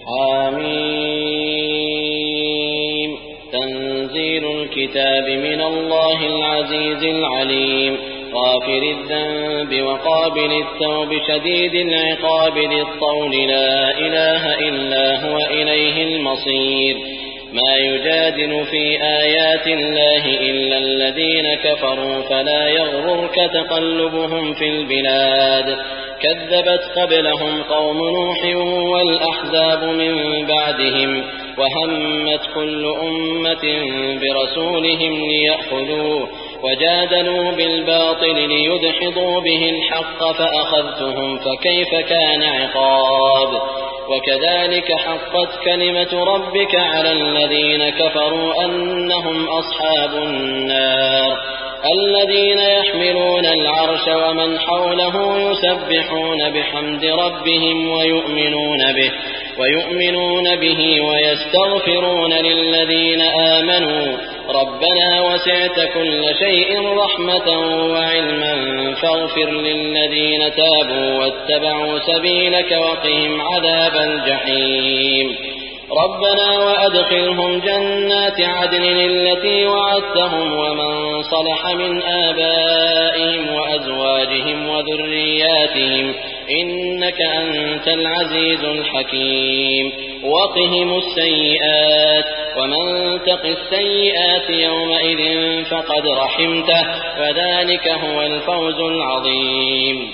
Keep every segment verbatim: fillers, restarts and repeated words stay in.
حميم تنزيل الكتاب من الله العزيز العليم غافر الذنب وقابل التوب شديد العقاب ذي الطول لا إله إلا هو إليه المصير ما يجادل في آيات الله إلا الذين كفروا فلا يغررك تقلبهم في البلاد كذبت قبلهم قوم نوح والأحزاب من بعدهم وهمت كل أمة برسولهم ليأخذوه وجادلوا بالباطل ليدحضوا به الحق فأخذتهم فكيف كان عقاب وكذلك حقت كلمة ربك على الذين كفروا أنهم أصحاب النار الذين يحملون العرش ومن حوله يسبحون بحمد ربهم ويؤمنون به ويؤمنون به ويستغفرون للذين آمنوا ربنا وسعت كل شيء رحمة وعلما فاغفر للذين تابوا واتبعوا سبيلك وقهم عذاب الجحيم ربنا وأدخلهم جنات عدن التي وعدتهم ومن صلح من آبائهم وأزواجهم وذرياتهم إنك أنت العزيز الحكيم وقهم السيئات ومن تق السيئات يومئذ فقد رحمته وذلك هو الفوز العظيم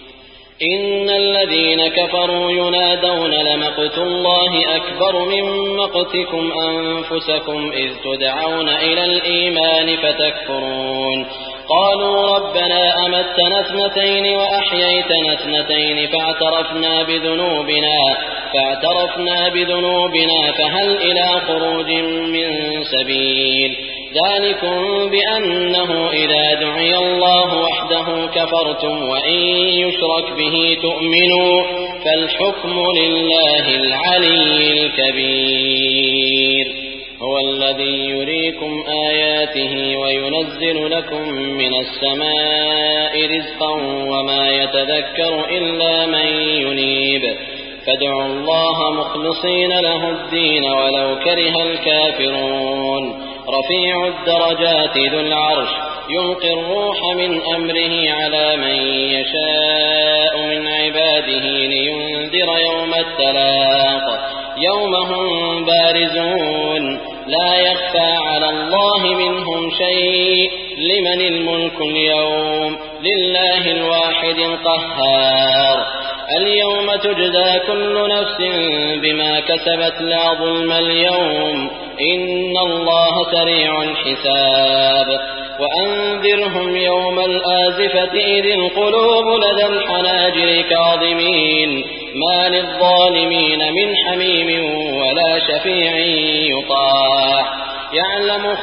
إن الذين كفروا ينادون لمقت الله أكبر من مقتكم أنفسكم إذ تدعون إلى الإيمان فتكفرون قالوا ربنا أمتنا اثنتين وأحييتنا اثنتين فاعترفنا بذنوبنا فاعترفنا بذنوبنا فهل إلى خروج من سبيل ذلكم بأنه إذا دعي الله وحده كفرتم وإن يشرك به تؤمنوا فالحكم لله العلي الكبير هو الذي يريكم آياته وينزل لكم من السماء رزقا وما يتذكر إلا من ينيب فادعوا الله مخلصين له الدين ولو كره الكافرون رفيع الدرجات ذو العرش يلقي الروح من أمره على من يشاء من عباده لينذر يوم التلاق يوم هم بارزون لا يخفى على الله منهم شيء لمن الملك اليوم لله الواحد القهار اليوم تجزى كل نفس بما كسبت لا ظلم اليوم إن الله سريع الحساب وأنذرهم يوم الآزفة إذ القلوب لدى الحناجر كاظمين ما للظالمين من حميم ولا شفيع يطاع يعلم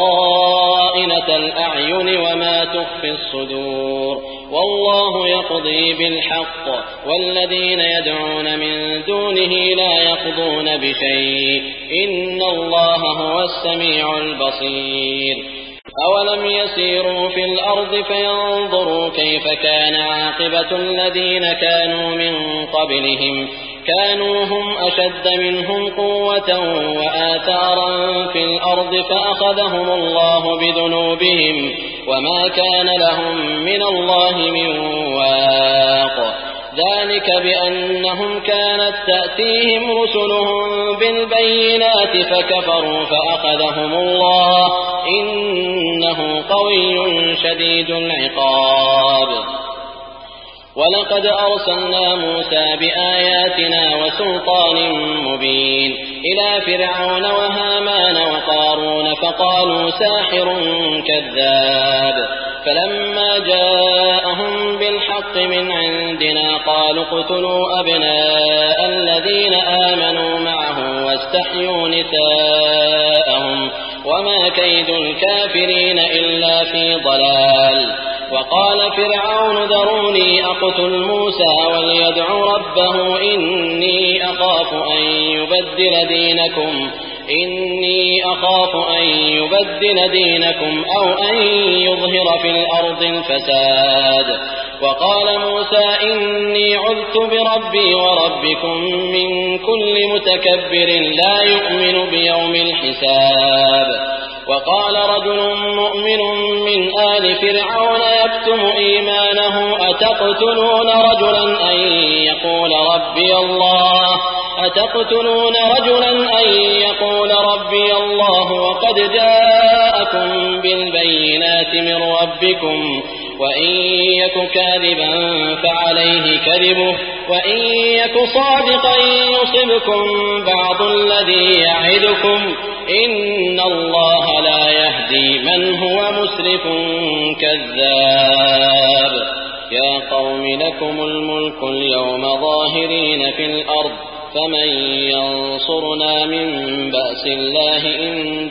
خائنة الأعين وما تخفي الصدور والله يقضي بالحق والذين يدعون من دونه لا يقضون بشيء إن الله هو السميع البصير أولم يسيروا في الأرض فينظروا كيف كان عاقبة الذين كانوا من قبلهم كانوا هم أشد منهم قوة وآثارا في الأرض فأخذهم الله بذنوبهم وما كان لهم من الله من واق ذلك بأنهم كانت تأتيهم رسلهم بالبينات فكفروا فأخذهم الله إنه قوي شديد العقاب ولقد أرسلنا موسى بآياتنا وسلطان مبين إلى فرعون وهامان وقارون فقالوا ساحر كذاب فلما جاءهم بالحق من عندنا قالوا اقتلوا أبناء الذين آمنوا معه واستحيوا نساءهم وما كيد الكافرين إلا في ضلال وقال فرعون ذروني أقتل موسى وليدع ربه إني أخاف أن يبدل دينكم إني أخاف أن يبدل دينكم أو أن يظهر في الأرض الفساد وقال موسى إني عذت بربي وربكم من كل متكبر لا يؤمن بيوم الحساب وقال رجل مؤمن من آل فرعون يكتم إيمانه أتقتلون رجلا أن يقول ربي الله أتقتلون رجلا أن يقول ربي الله وقد جاءكم بالبينات من ربكم وإن يك كاذبا فعليه كذبه وإن يك صادقا يصبكم بعض الذي يعدكم إن الله لا يهدي من هو مسرف كذاب يا قوم لكم الملك اليوم ظاهرين في الأرض فمن ينصرنا من بأس الله إن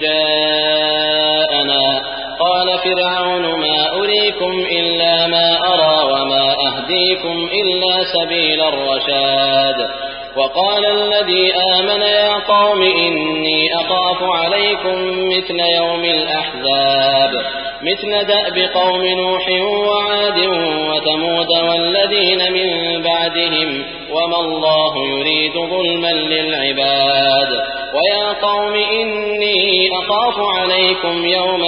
جاءنا قال فرعون ما أريكم إلا ما أرى وما أهديكم إلا سبيل الرشاد وقال الذي آمن يا قوم إني أخاف عليكم مثل يوم الأحزاب مثل دأب قوم نوح وعاد وثمود والذين من بعدهم وما الله يريد ظلما للعباد ويا قوم إني أخاف عليكم يوم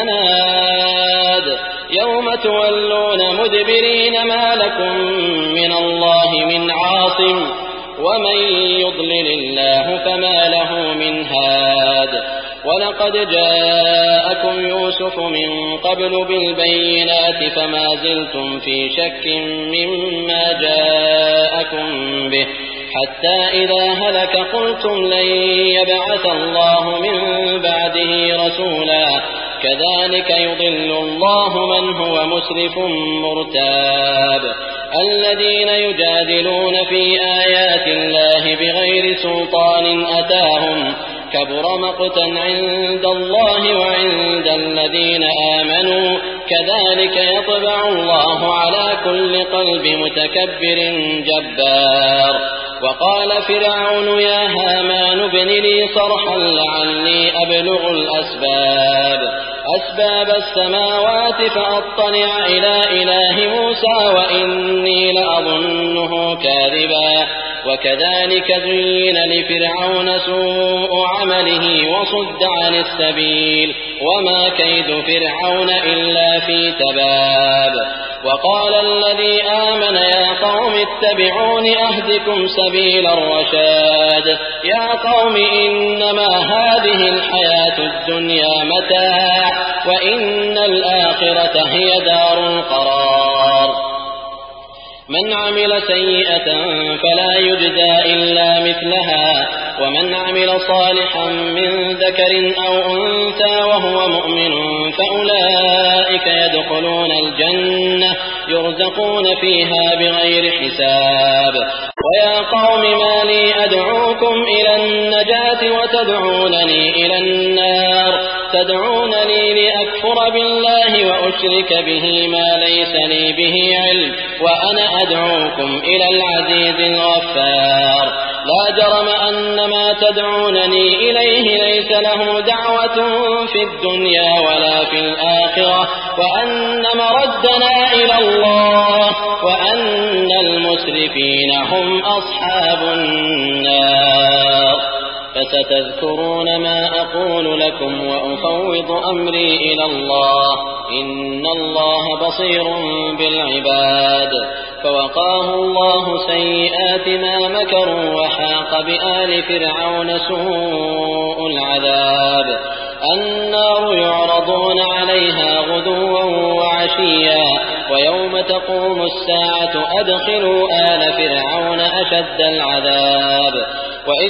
التناد يوم تولون مدبرين ما لكم من الله من عاصم ومن يضلل الله فما له من هاد ولقد جاءكم يوسف من قبل بالبينات فما زلتم في شك مما جاءكم به حتى إذا هلك قلتم لن يبعث الله من بعده رسولا كذلك يضل الله من هو مسرف مرتاب الذين يجادلون في آيات الله بغير سلطان أتاهم كبر مقتا عند الله وعند الذين آمنوا كذلك يطبع الله على كل قلب متكبر جبار وقال فرعون يا هامان ابن لي صرحا لعلي أبلغ الأسباب أسباب السماوات فأطلع إلى إله موسى وإني لأظنه كاذبا وكذلك زين لفرعون سوء عمله وصد عن السبيل وما كيد فرعون إلا في تباب وقال الذي آمن يا قوم اتبعون أهدكم سبيل الرشاد يا قوم إنما هذه الحياة الدنيا متاع وإن الآخرة هي دار القرار من عمل سيئة فلا يجزى إلا مثلها ومن عمل صالحا من ذكر أو أنثى وهو مؤمن فأولئك يدخلون الجنة يرزقون فيها بغير حساب ويا قوم ما لي أدعوكم إلى النجاة وتدعونني إلى النار تدعونني لأكفر بالله وأشرك به ما ليس لي به علم وأنا أدعوكم إلى العزيز الغفار لا جرم أن ما تدعونني إليه ليس له دعوة في الدنيا ولا في الآخرة وأن مردنا إلى الله وأن المسرفين هم أصحاب النار فستذكرون ما أقول لكم وأفوض أمري إلى الله إن الله بصير بالعباد فوقاه الله سيئات ما مكروا وحاق بآل فرعون سوء العذاب النار يعرضون عليها غدوا وعشيا ويوم تقوم الساعة أدخلوا آل فرعون أشد العذاب وإذ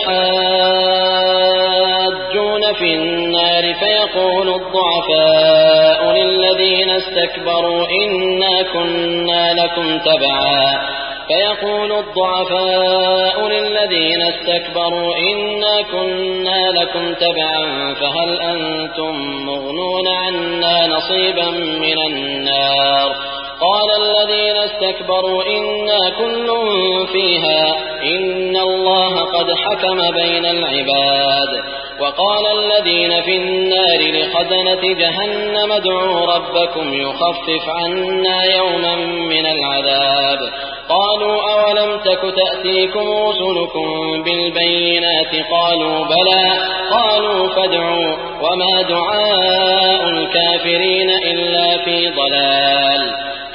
يتحاجون في النار فيقول الضعفاء للذين استكبروا إنا كنا لكم تبعا فيقول الضعفاء للذين استكبروا إنا كنا لكم تبعا فهل أنتم مغنون عنا نصيبا من النار قال الذين استكبروا إنا كل فيها إن الله قد حكم بين العباد وقال الذين في النار لخزنة جهنم ادعوا ربكم يخفف عنا يوما من العذاب قالوا أولم تك تأتيكم رسلكم بالبينات قالوا بلى قالوا فادعوا وما دعاء الكافرين إلا في ضلال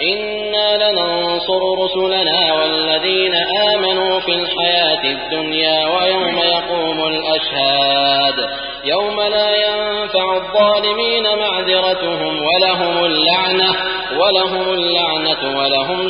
إنا لننصر رسلنا والذين آمنوا في الحياة الدنيا ويوم يقوم الأشهاد يوم لا ينفع الظالمين معذرتهم ولهم اللعنة ولهم اللعنة ولهم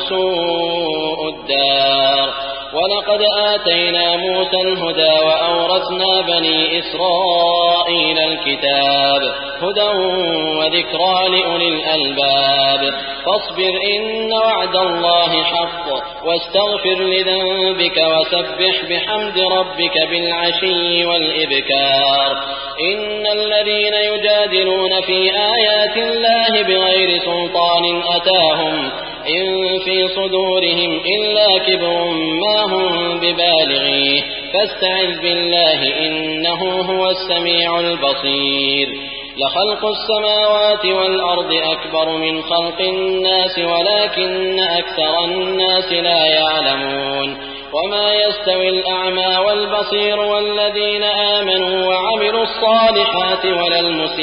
سوء الدار ولقد آتينا موسى الهدى وأورثنا بني إسرائيل الكتاب هدى وذكرى لأولي الألباب فاصبر إن وعد الله حق واستغفر لذنبك وسبح بحمد ربك بالعشي والإبكار إن الذين يجادلون في آيات الله بغير سلطان أتاهم إن في صدورهم إلا كبر ما هم ببالغيه فاستعذ بالله إنه هو السميع البصير لخلق السماوات والأرض أكبر من خلق الناس ولكن أكثر الناس لا يعلمون وما يستوي الأعمى والبصير والذين آمنوا وعملوا الصالحات ولا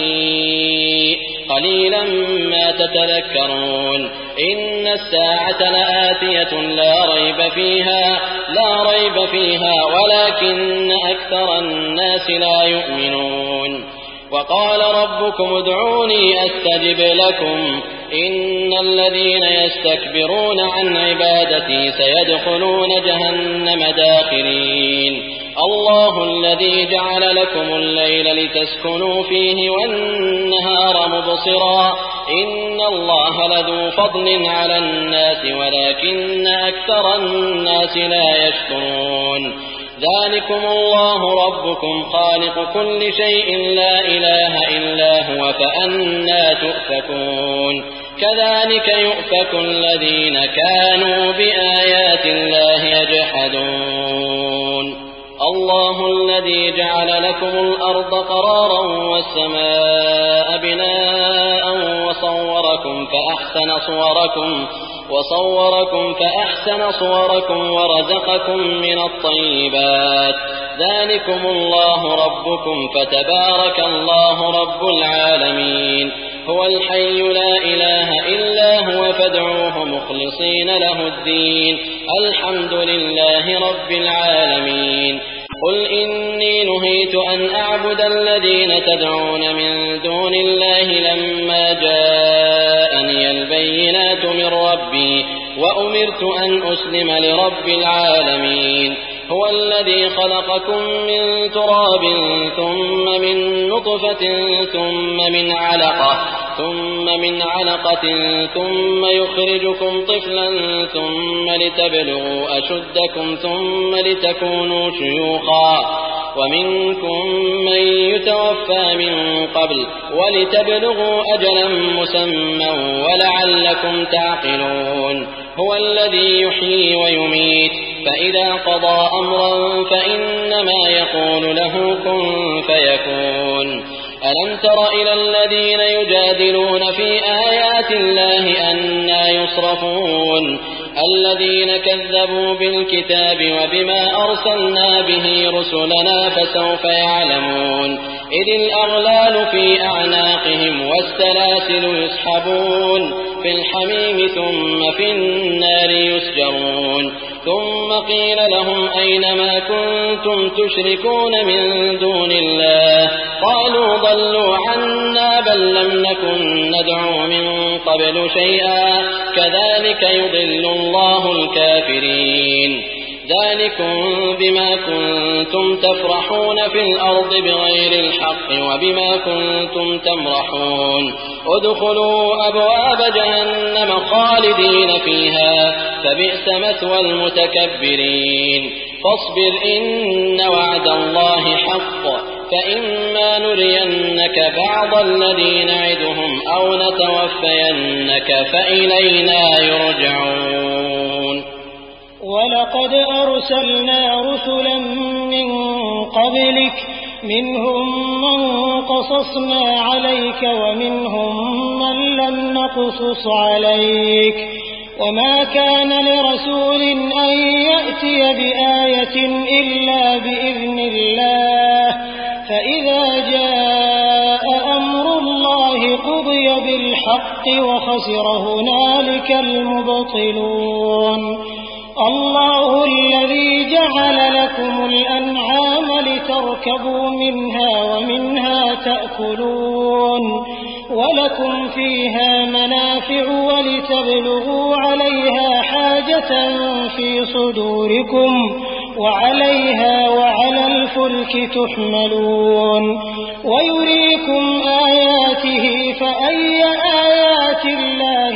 المسيء قليلا ما تتذكرون إن الساعة لآتية لا ريب فيها لا ريب فيها ولكن أكثر الناس لا يؤمنون وقال ربكم ادعوني أستجب لكم إن الذين يستكبرون عن عبادتي سيدخلون جهنم داخرين الله الذي جعل لكم الليل لتسكنوا فيه والنهار مبصرا إن الله لذو فضل على الناس ولكن أكثر الناس لا يشكرون ذلكم الله ربكم خالق كل شيء لا إله إلا هو فأنى تؤفكون كذلك يؤفك الذين كانوا بآيات الله يجحدون الله الذي جعل لكم الأرض قرارا والسماء بناء وصوركم فأحسن صوركم وصوركم فأحسن صوركم ورزقكم من الطيبات ذلكم الله ربكم فتبارك الله رب العالمين هو الحي لا إله إلا هو فادعوه مخلصين له الدين الحمد لله رب العالمين قل إني نهيت أن أعبد الذين تدعون من دون الله لما جاءني البينات من ربي وأمرت أن أسلم لرب العالمين هو الذي خلقكم من تراب ثم من نطفة ثم من علقة ثم من علقة ثم يخرجكم طفلا ثم لتبلغوا أشدكم ثم لتكونوا شيوخا ومنكم من يتوفى من قبل ولتبلغوا أجلا مسمى ولعلكم تعقلون هو الذي يحيي ويميت فإذا قضى أمرا فإنما يقول له كن فيكون ألم تر إلى الذين يجادلون في آيات الله أنى يصرفون الذين كذبوا بالكتاب وبما أرسلنا به رسلنا فسوف يعلمون إذ الأغلال في أعناقهم والسلاسل يسحبون في الحميم ثم في النار يسجرون ثم قيل لهم أين ما كنتم تشركون من دون الله قالوا ضلوا عنا بل لم نكن ندعو من قبل شيئا كذلك يضل الله الكافرين ذلكم بما كنتم تفرحون في الأرض بغير الحق وبما كنتم تمرحون ادخلوا أبواب جهنم خالدين فيها فبئس مثوى المتكبرين فاصبر إن وعد الله حق فإما نرينك بعض الذي نعدهم أو نتوفينك فإلينا يرجعون. ولقد أرسلنا رسلا من قبلك منهم من قصصنا عليك ومنهم من لم نقصص عليك وما كان لرسول أن يأتي بآية إلا بإذن الله فإذا جاء أمر الله قضي بالحق وخسر هنالك المبطلون. الله الذي جعل لكم الأنعام لتركبوا منها ومنها تأكلون ولكم فيها منافع ولتبلغوا عليها حاجة في صدوركم وعليها وعلى الفلك تحملون ويريكم آياته فأي آيات الله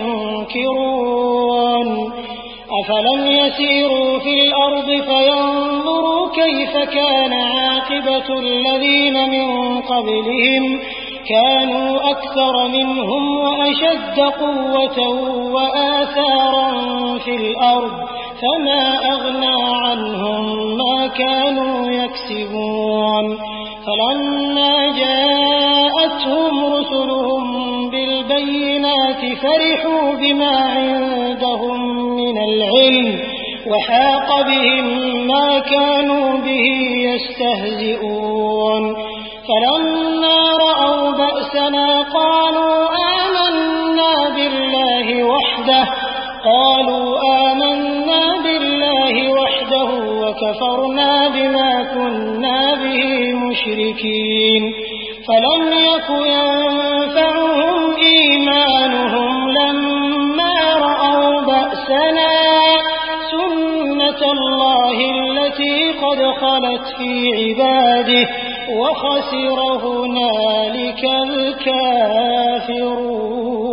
تنكرون. أفلم يسيروا في الأرض فينظروا كيف كان عاقبة الذين من قبلهم كانوا أكثر منهم وأشد قوة وآثارا في الأرض فما أغنى عنهم ما كانوا يكسبون. فلما جاءتهم رسلهم بالبينات فرحوا بما عندهم من العلم وحاق بهم ما كانوا به يستهزئون. فلما رأوا بأسنا قالوا آمنا بالله وحده قالوا آمنا بالله وحده وكفرنا بما كنا به مشركين. فلم يك ينفعهم إيمانهم لما رأوا بأسنا سنة الله التي قد خلت في عباده وخسر هنالك الكافرون.